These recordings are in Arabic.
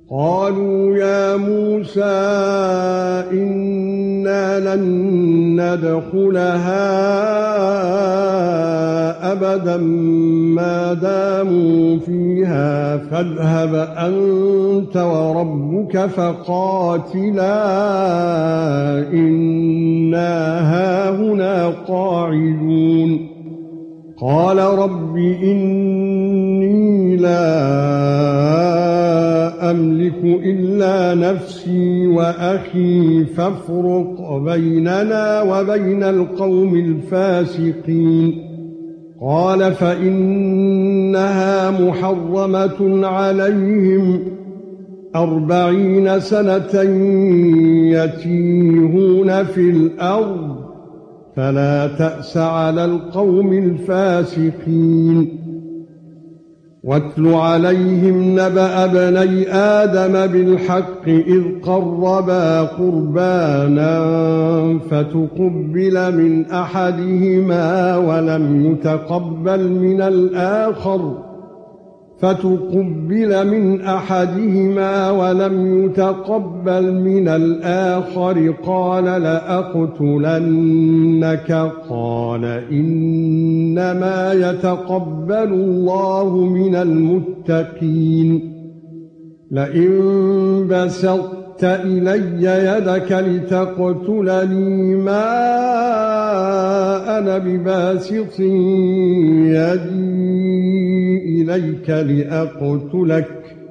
قالوا يا موسى إنا لن ندخلها أبدا ما داموا فيها فاذهب أنت وربك فقاتلا إنا هاهنا قاعدون قال رب إني لا أملك إلا نفسي وأخي فافرق بيننا وبين القوم الفاسقين قال فإنها محرمة عليهم 40 سنة يتيهون في الأرض فلا تأس على القوم الفاسقين واتل عليهم نبأ ابني آدم بالحق إذ قربا قربانا فتقبل من أحدهما ولم يتقبل من الآخر قال لأقتلنك قال إنما يتقبل الله من المتقين لئن بسطت إلي يدك لتقتلني ما أنا بباسط يدي إليك لأقتلك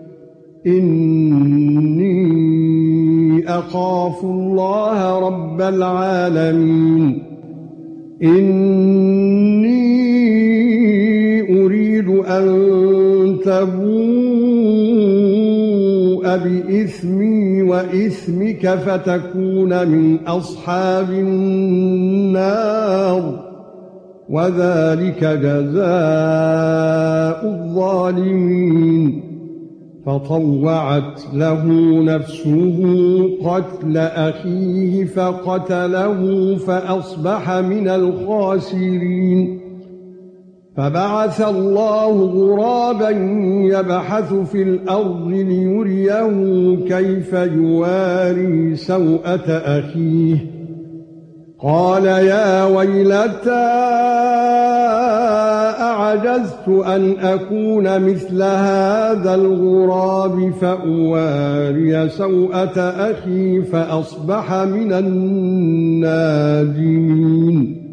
إني أخاف الله رب العالمين إني أريد أن تبوء بإثمي وإثمك فتكون من أصحاب النار وذلك جزاء الظالمين فطوعت له نفسه قتل أخيه فقتله فأصبح من الخاسرين فبعث الله غرابا يبحث في الأرض ليريه كيف يواري سوءة أخيه قال يا ويلتى أعجزت أن أكون مثل هذا الغراب فأواري سوءة أخي فأصبح من النادمين